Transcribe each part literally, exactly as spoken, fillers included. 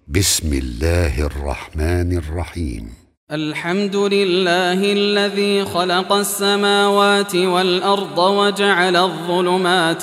بسم الله الرحمن الرحيم. الحمد لله الذي خلق السماوات والأرض وجعل الظلمات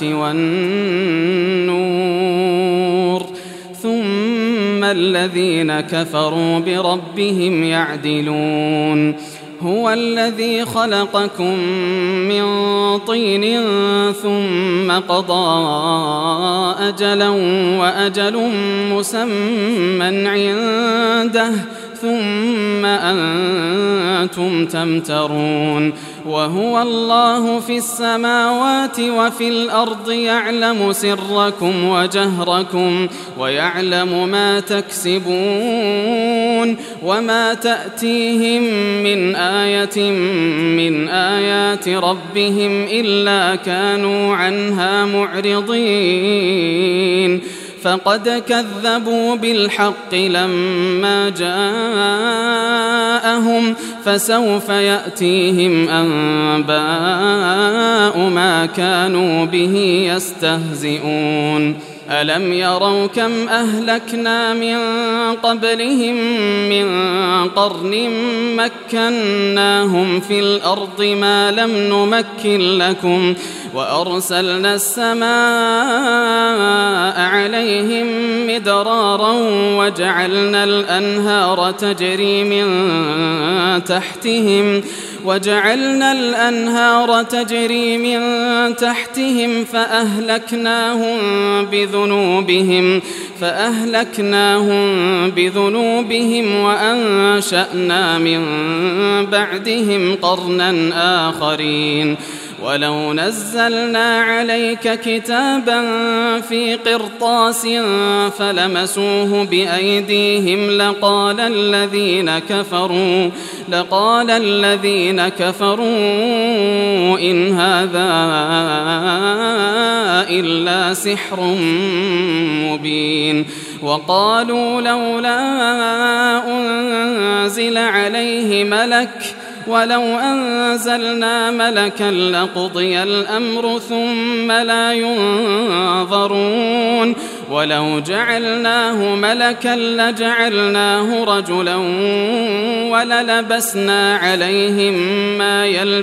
والنور ثم الذين كفروا بربهم يعدلون. هو الذي خلقكم من طين ثم قضى أجلا وأجل مسمى عنده ثم أنتم تمترون. وهو الله في السماوات وفي الأرض يعلم سركم وجهركم ويعلم ما تكسبون وما تأتيهم من آية من آيات ربهم إلا كانوا عنها معرضين. فقد كذبوا بالحق لما جاءهم فسوف يأتيهم أنباء ما كانوا به يستهزئون. ألم يروا كم أهلكنا من قبلهم من قرن مكناهم في الأرض ما لم نمكن لكم وأرسلنا السماء عليهم مدرارا وجعلنا الأنهار تجري من تحتهم وجعلنا الأنهار تجري من تحتهم فأهلكناهم بذنوبهم فأهلكناهم بذنوبهم وأنشأنا من بعدهم قرنا آخرين. ولو نزلنا عليك كتابا في قرطاس فلمسوه بأيديهم لقال الذين كفروا لقال الذين كفروا إن هذا إلا سحر مبين. وقالوا لولا أنزل عليه ملك ولو أنزلنا ملكا لقضي الأمر ثم لا ينظرون. ولو جعلناه ملكا لجعلناه رجلا وللبسنا عليهم ما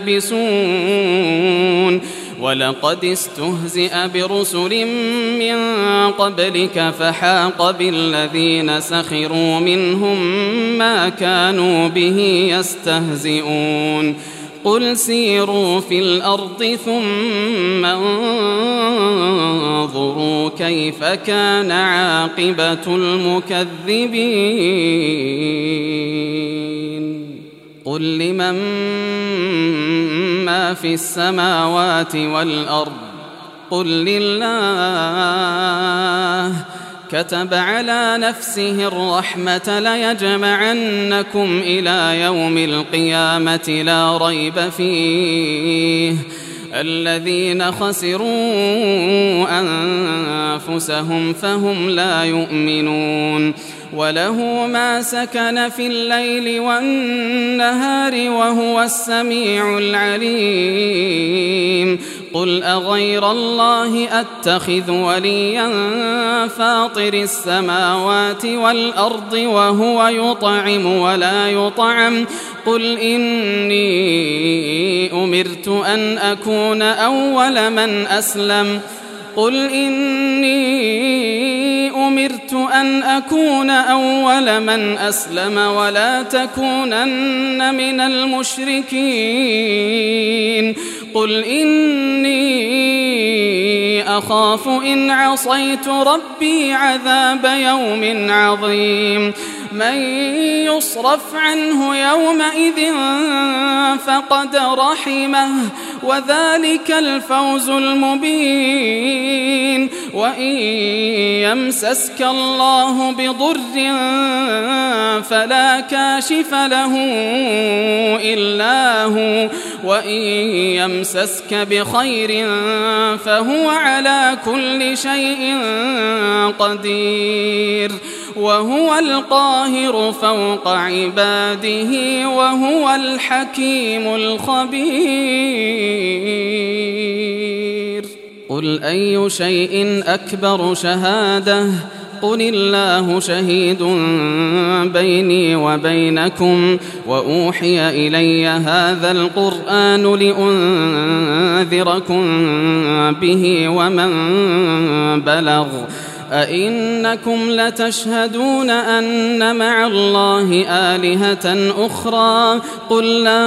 يلبسون. ولقد استهزئ برسل من قبلك فحاق بالذين سخروا منهم ما كانوا به يستهزئون. قل سيروا في الأرض ثم انظروا كيف كان عاقبة المكذبين. قل لمن ما في السماوات والأرض قل لله. كتب على نفسه الرحمة ليجمعنكم إلى يوم القيامة لا ريب فيه. الذين خسروا أنفسهم فهم لا يؤمنون. وله ما سكن في الليل والنهار وهو السميع العليم. قل أغير الله أتخذ وليا فاطر السماوات والأرض وهو يطعم ولا يطعم. قل إني أمرت أن أكون أول من أسلم قل إني أمرت أن أكون أول من أسلم ولا تكونن من المشركين. قل إني أخاف إن عصيت ربي عذاب يوم عظيم. من يصرف عنه يومئذ فقد رحمه وذلك الفوز المبين. وإن يمسسك الله بضر فلا كاشف له إلا هو وإن يمسسك بخير فهو على كل شيء قدير. وهو القاهر فوق عباده وهو الحكيم الخبير. قل أي شيء أكبر شهادة قل الله شهيد بيني وبينكم وأوحي إلي هذا القرآن لأنذركم به ومن بلغ أئنكم لتشهدون أن مع الله آلهة أخرى قل لا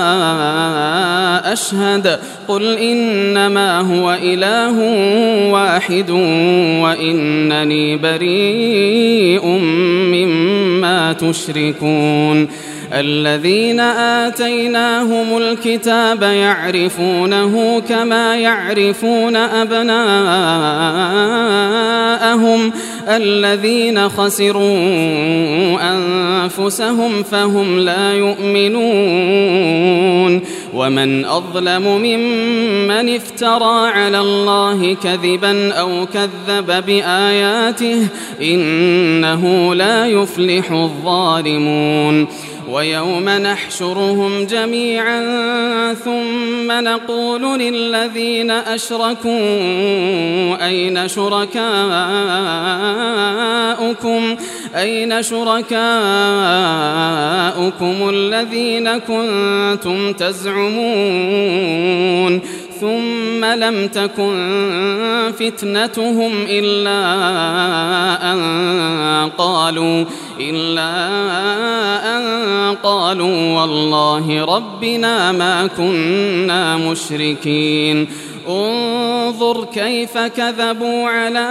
أشهد قل إنما هو إله واحد وإنني بريء مما تشركون الذين آتيناهم الكتاب يعرفونه كما يعرفون أبناءهم الذين خسروا أنفسهم فهم لا يؤمنون ومن أظلم ممن افترى على الله كذبا أو كذب بآياته إنه لا يفلح الظالمون ويوم نحشرهم جميعا ثم نقول للذين أشركوا أين شركاؤكم أين شركاؤكم الذين كنتم تزعمون ثم لم تكن فتنتهم إلا أن قالوا إلا أن قالوا والله ربنا ما كنا مشركين انظر كيف كذبوا على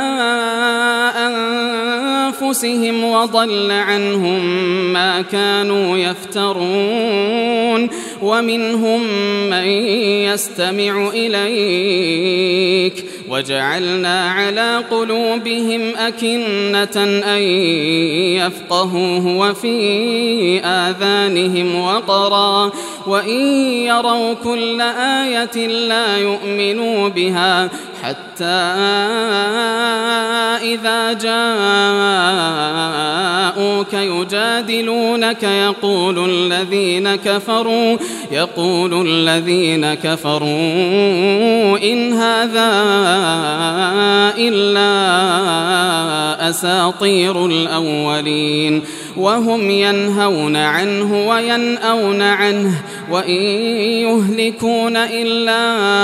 أنفسهم وضل عنهم ما كانوا يفترون ومنهم من يستمع إليك وجعلنا على قلوبهم أكنة أن يفقهوه وفي آذانهم وقرا وإن يروا كل آية لا يؤمنوا بها حتى إذا جاءوك يجادلونك يقول الذين كفروا يقول الذين كفروا إن هذا إلا أساطير الأولين وهم ينهون عنه وينأون عنه وإن يهلكون إلا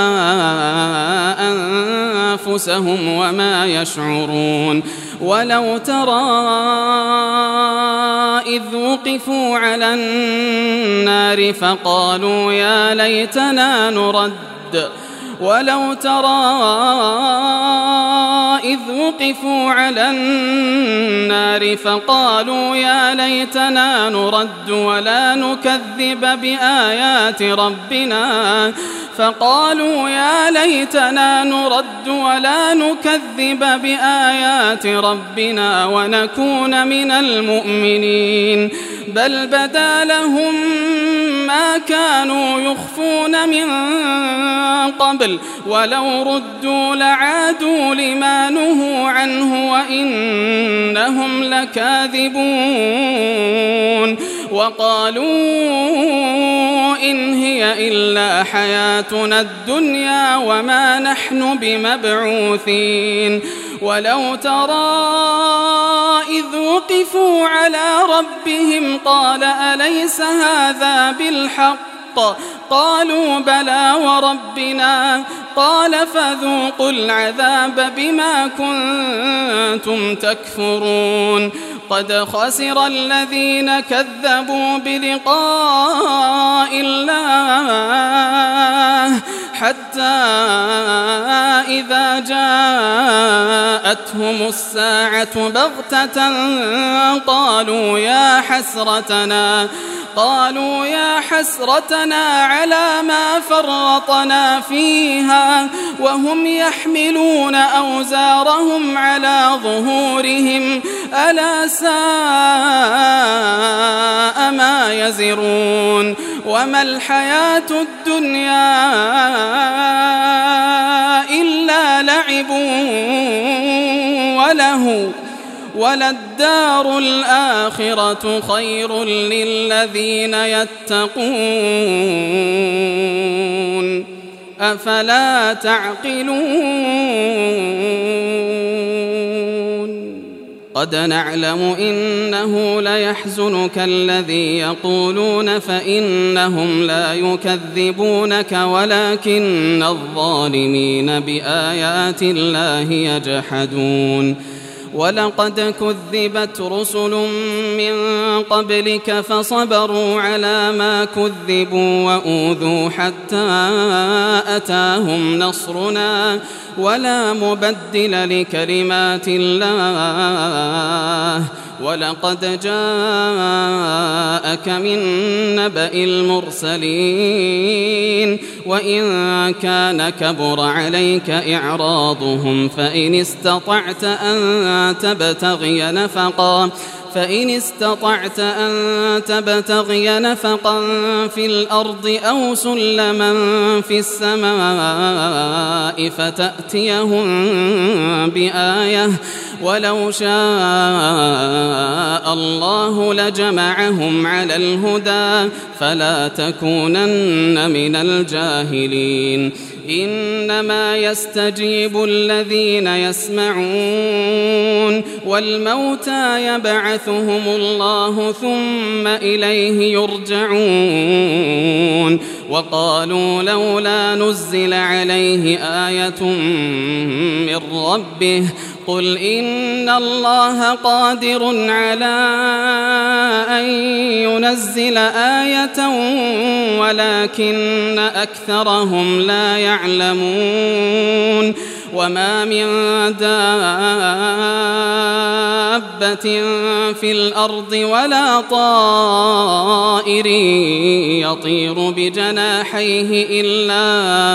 أنفسهم وما يشعرون ولو ترى إذ وقفوا على النار فقالوا يا ليتنا نرد ولو ترى إذ وقفوا على النار فقالوا يا ليتنا نرد ولا نكذب بآيات ربنا فقالوا يا ليتنا نرد ولا نكذب بآيات ربنا ونكون من المؤمنين بل بدا لهم ما كانوا يخفون من قبل ولو ردوا لعادوا لما نهوا عنه وإنهم لكاذبون وقالوا إن هي إلا حياتنا الدنيا وما نحن بمبعوثين ولو ترى إذ وقفوا على ربهم قال أليس هذا بالحق قالوا بلى وربنا قال فذوقوا العذاب بما كنتم تكفرون قد خسر الذين كذبوا بلقاء الله حتى إذا جاءتهم الساعة بغتة قالوا يا حسرتنا قالوا يا حسرتنا على ما فرطنا فيها وهم يحملون أوزارهم على ظهورهم ألا ساء ما يزرون وما الحياة الدنيا إلا لعب وله وللدار الآخرة خير للذين يتقون أفلا تعقلون قد نعلم إنه ليحزنك الذي يقولون فإنهم لا يكذبونك ولكن الظالمين بآيات الله يجحدون ولقد كذبت رسل من قبلك فصبروا على ما كذبوا وأوذوا حتى أتاهم نصرنا ولا مبدل لكلمات الله ولقد جاءك من نبأ المرسلين وإن كان كبر عليك إعراضهم فإن استطعت أن تبتغي نفقا فإن استطعت أن تبتغي نفقا في الأرض أو سلما في السماء فتأتيهم بآية ولو شاء الله لجمعهم على الهدى فلا تكونن من الجاهلين إنما يستجيب الذين يسمعون والموتى يبعثهم الله ثم إليه يرجعون وقالوا لولا نزل عليه آية من ربه قل إن الله قادر على أن ينزل آية ولكن أكثرهم لا يعلمون وما من دابة في الأرض ولا طائر يطير بجناحيه إلا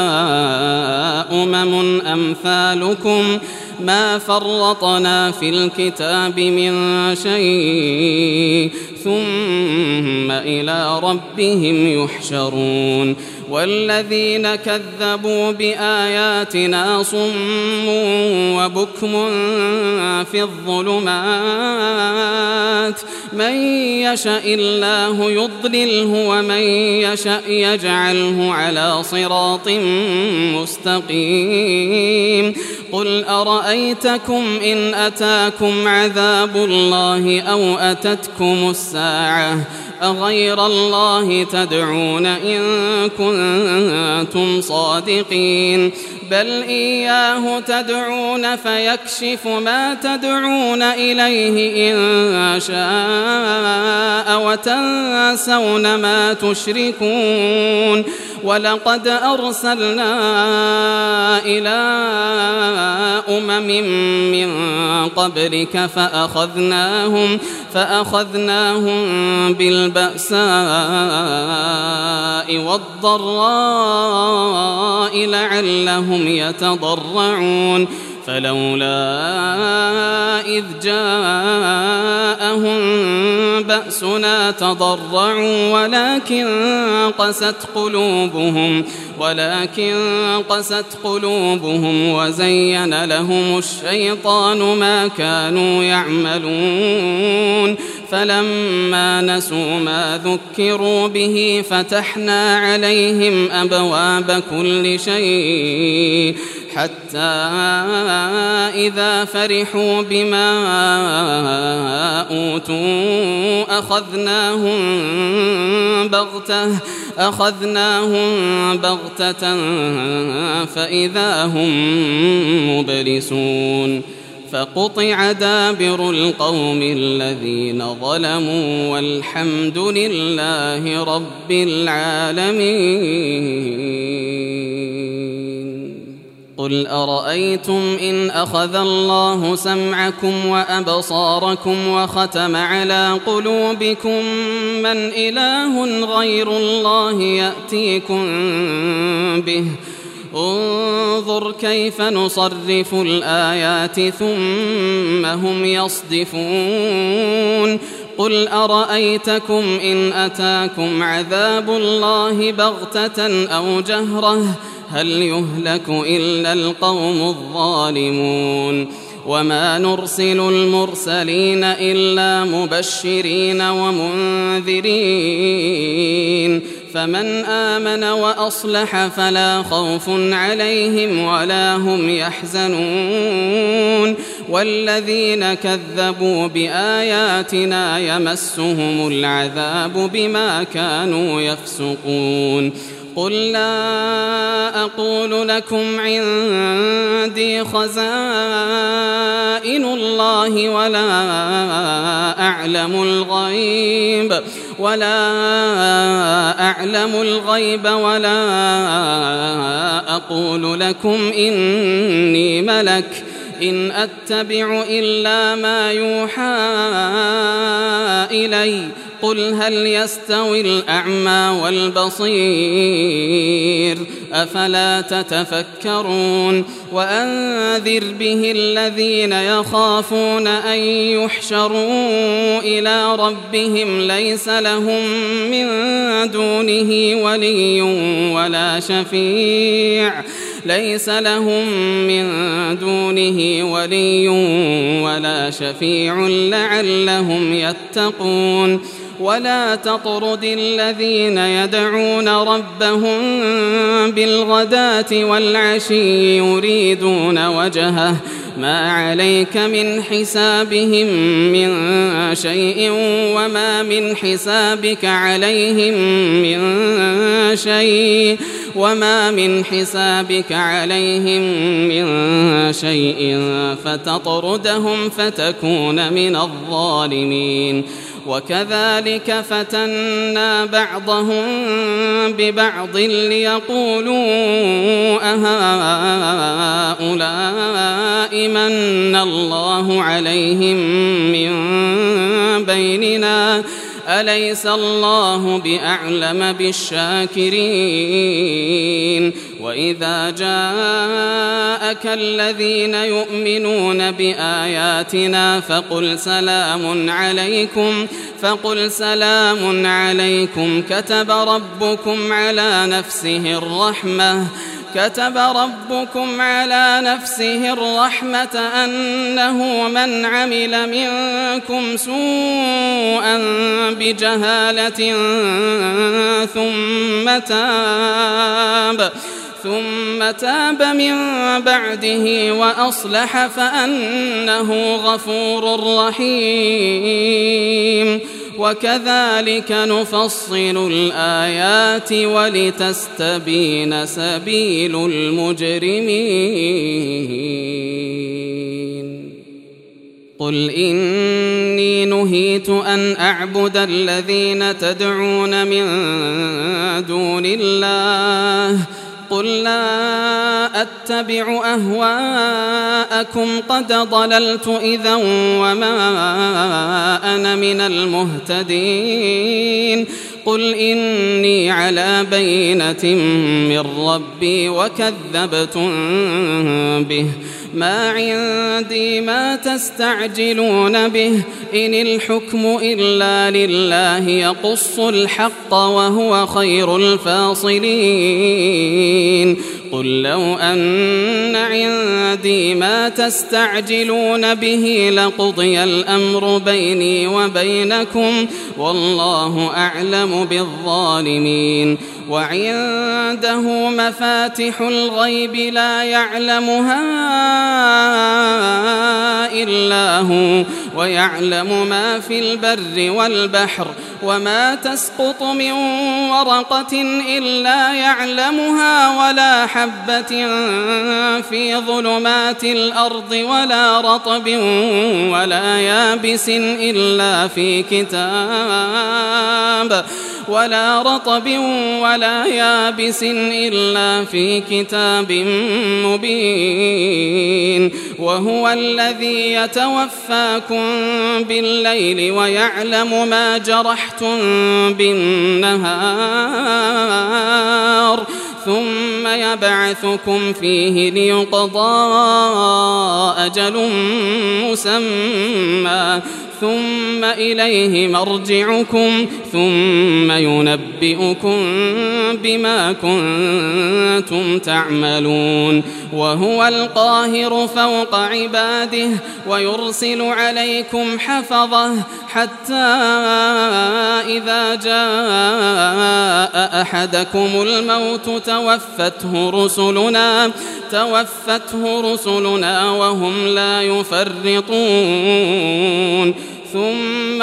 أمم أمثالكم ما فرطنا في الكتاب من شيء ثم إلى ربهم يحشرون والذين كذبوا بآياتنا صم وبكم في الظلمات من يشاء الله يضلله ومن يشاء يجعله على صراط مستقيم قل أرأيتكم إن أتاكم عذاب الله أو أتتكم الساعة أغير الله تدعون إن كنتم صادقين بل إياه تدعون فيكشف ما تدعون إليه إن شاء وتنسون ما تشركون ولقد أرسلنا إلى أمم من قبلك فأخذناهم فأخذناهم بالبأساء والضراء لعلهم يتضرعون فلولا إذ جاءهم بأسنا تضرعوا ولكن قست قلوبهم ولكن قست قلوبهم وزين لهم الشيطان ما كانوا يعملون فلما نسوا ما ذكروا به فتحنا عليهم أبواب كل شيء حتى إذا فرحوا بما أوتوا أخذناهم بغتة أخذناهم بغتة فإذا هم مبلسون فقطع دابر القوم الذين ظلموا والحمد لله رب العالمين قل أرأيتم إن أخذ الله سمعكم وأبصاركم وختم على قلوبكم من إله غير الله يأتيكم به انظر كيف نصرف الآيات ثم هم يصدفون قل أرأيتكم إن أتاكم عذاب الله بغتة أو جهرة هل يهلك إلا القوم الظالمون وما نرسل المرسلين إلا مبشرين ومنذرين فمن آمن وأصلح فلا خوف عليهم ولا هم يحزنون والذين كذبوا بآياتنا يمسهم العذاب بما كانوا يفسقون قل لا أقول لكم عندي خزائن الله ولا أعلم الغيب ولا أعلم الغيب ولا أقول لكم إني ملك إن أتبع إلا ما يوحى إلي قل هل يستوي الأعمى والبصير أفلا تتفكرون وأنذر به الذين يخافون أن يحشروا إلى ربهم ليس لهم من دونه ولي ولا شفيع ليس لهم من دونه ولي ولا شفيع لعلهم يتقون ولا تطرد الذين يدعون ربهم بالغداة والعشي يريدون وجهه ما عليك من حسابهم من شيء وما من حسابك عليهم من شيء وما من حسابك عليهم من شيء فتطردهم فتكون من الظالمين وكذلك فتنا بعضهم ببعض ليقولوا أهؤلاء من الله عليهم من بيننا أليس الله بأعلم بالشاكرين وإذا جاءك الذين يؤمنون بآياتنا فقل سلام عليكم فقل سلام عليكم كتب ربكم على نفسه الرحمة كتب ربكم على نفسه الرحمة أنه من عمل منكم سوءا بجهالة ثم تاب ثم تاب من بعده وأصلح فأنه غفور رحيم وكذلك نفصل الآيات ولتستبين سبيل المجرمين قل إني نهيت أن أعبد الذين تدعون من دون الله قل لا أتبع أهواءكم قد ضللت إذا وما أنا من المهتدين قل إني على بينة من ربي وكذبتم به ما عندي ما تستعجلون به إن الحكم إلا لله يقص الحق وهو خير الفاصلين قل لو أن عندي ما تستعجلون به لقضي الأمر بيني وبينكم والله أعلم بالظالمين وعنده مفاتح الغيب لا يعلمها إلا هو ويعلم ما في البر والبحر وما تسقط من ورقة إلا يعلمها ولا حبة في ظلمات الأرض ولا رطب ولا يابس إلا في كتاب ولا رطب ولا يابس إلا في كتاب مبين وهو الذي يتوفاكم بالليل ويعلم ما جرحتم بالنهار ثم يبعثكم فيه ليقضى أجل مسمى ثم إليه مرجعكم ثم ينبئكم بما كنتم تعملون وهو القاهر فوق عباده ويرسل عليكم حفظه حتى إذا جاء أحدكم الموت توفته رسلنا توفته رسلنا وهم لا يفرطون ثم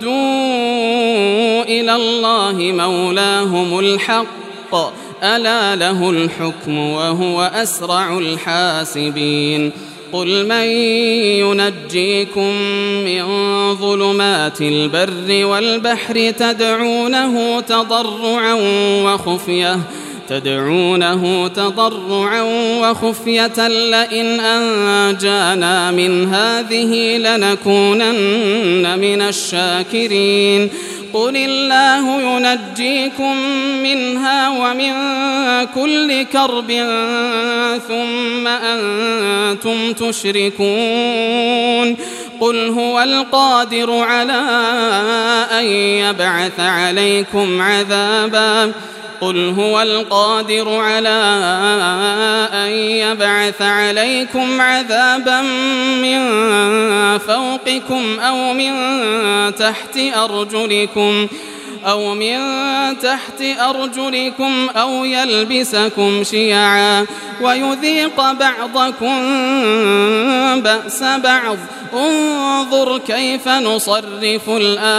ردوا إلى الله مولاهم الحق ألا له الحكم وهو أسرع الحاسبين قل من ينجيكم من ظلمات البر والبحر تدعونه تضرعا وخفية تدعونه تضرعا وخفية لئن أنجانا من هذه لنكونن من الشاكرين قل الله ينجيكم منها ومن كل كرب ثم أنتم تشركون قل هو القادر على أن يبعث عليكم عذابا قل هو القادر على أن يبعث عليكم عذابا من فوقكم أو من تحت أرجلكم أو من تحت أرجلكم أو يلبسكم شيعا ويذيق بعضكم بأس بعض انظر كيف نصرف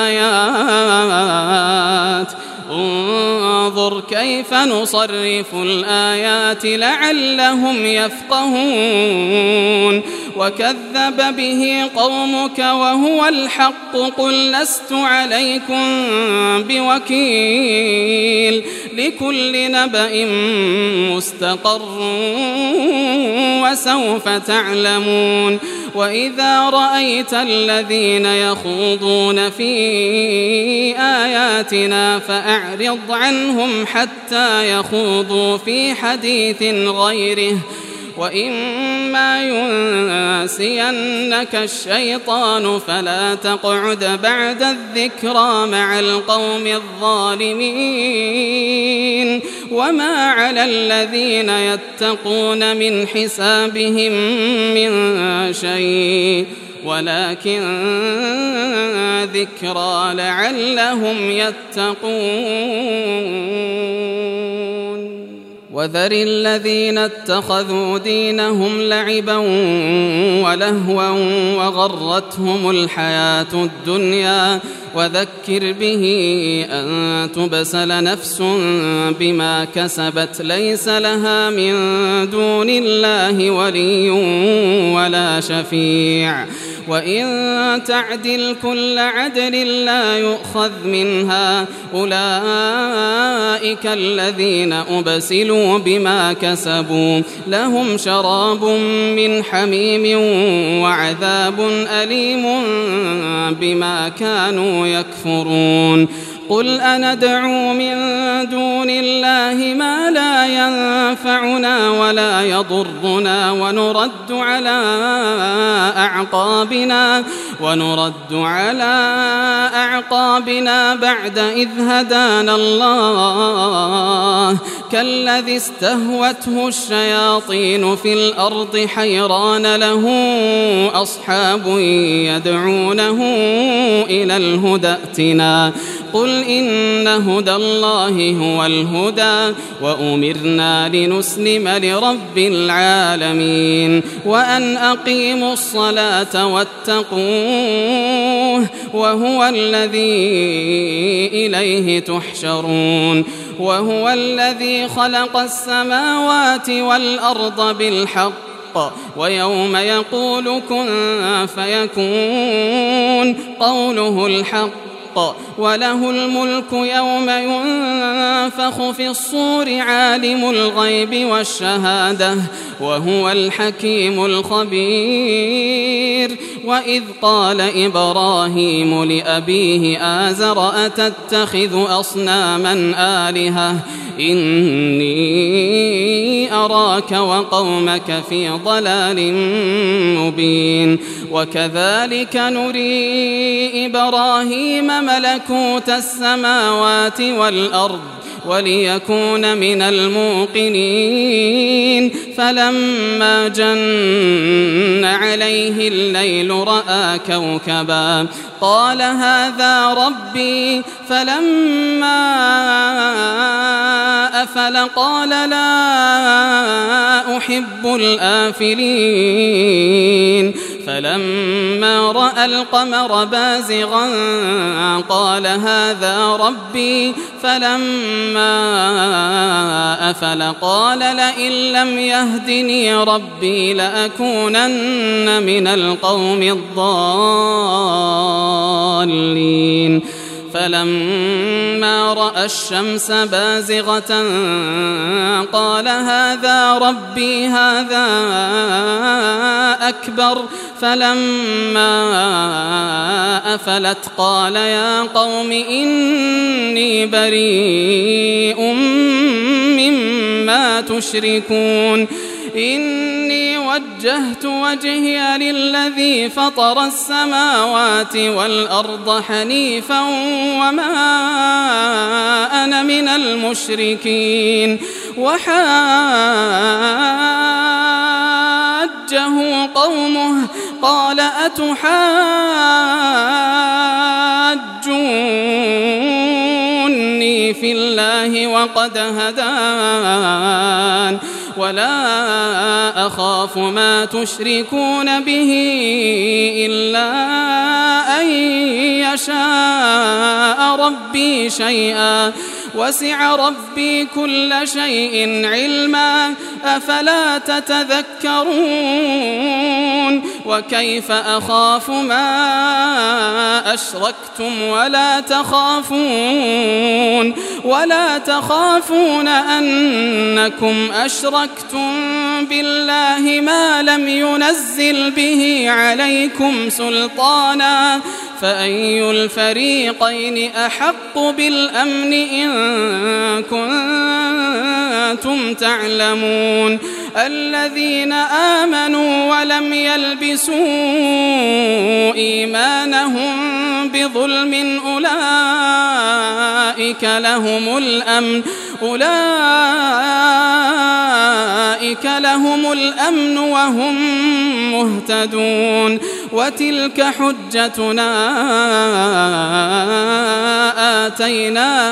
الآيات انظر كيف نصرف الآيات لعلهم يفقهون وكذب به قومك وهو الحق قل لست عليكم بوكيل لكل نبأ مستقر وسوف تعلمون وإذا رأيت الذين يخوضون في آياتنا فأعرض عنهم حتى يخوضوا في حديث غيره وإما ينسينك الشيطان فلا تقعد بعد الذكرى مع القوم الظالمين وما على الذين يتقون من حسابهم من شيء ولكن ذكرى لعلهم يتقون وذر الذين اتخذوا دينهم لعبا ولهوا وغرتهم الحياة الدنيا وذكر به أن تبسل نفس بما كسبت ليس لها من دون الله ولي ولا شفيع وإن تعدل كل عدل لا يؤخذ منها أولئك الذين أبسلوا بما كسبوا لهم شراب من حميم وعذاب أليم بما كانوا يكفرون قل أندعو من دون الله ما لا ينفعنا ولا يضرنا ونرد على أعقابنا ونرد على أعقابنا بعد إذ هدانا الله كالذي استهوته الشياطين في الأرض حيران له أصحاب يدعونه إلى الهدى ائتنا قل إن هدى الله هو الهدى وأمرنا لنسلم لرب العالمين وأن أقيموا الصلاة واتقوه وهو الذي إليه تحشرون وهو الذي خلق السماوات والأرض بالحق ويوم يقول كن فيكون قوله الحق وله الملك يوم ينفخ في الصور عالم الغيب والشهادة وهو الحكيم الخبير وإذ قال إبراهيم لأبيه آزر أتتخذ أصناما آلهة إني أراك وقومك في ضلال مبين وكذلك نري إبراهيم ملكوت السماوات والأرض وليكون من الموقنين فلما جن عليه الليل رأى كوكبا قال هذا ربي فلما أفل قال لا أحب الآفلين فلما رأى القمر بازغا قال هذا ربي فلما أفل قال لئن لم يهدني ربي لأكونن من القوم الضالين فلما رأى الشمس بازغة قال هذا ربي هذا أكبر فلما أفلت قال يا قوم إني بريء مما تشركون إني وجهت وجهي للذي فطر السماوات والأرض حنيفا وما أنا من المشركين وحاجه قومه قال أتحاجوني في الله وقد هدان ولا أخاف ما تشركون به إلا أن يشاء ربي شيئا وسع ربي كل شيء علما أفلا تتذكرون وكيف أخاف ما أشركتم ولا تخافون ولا تخافون أنكم أشركتم بالله ما لم ينزل به عليكم سلطانا فأي الفريقين أحق بالأمن إن كنتم تعلمون الذين آمنوا ولم يلبسوا إيمانهم بظلم أولئك لهم الأمن أولئك لهم الأمن وهم مهتدون وتلك حجتنا آتيناها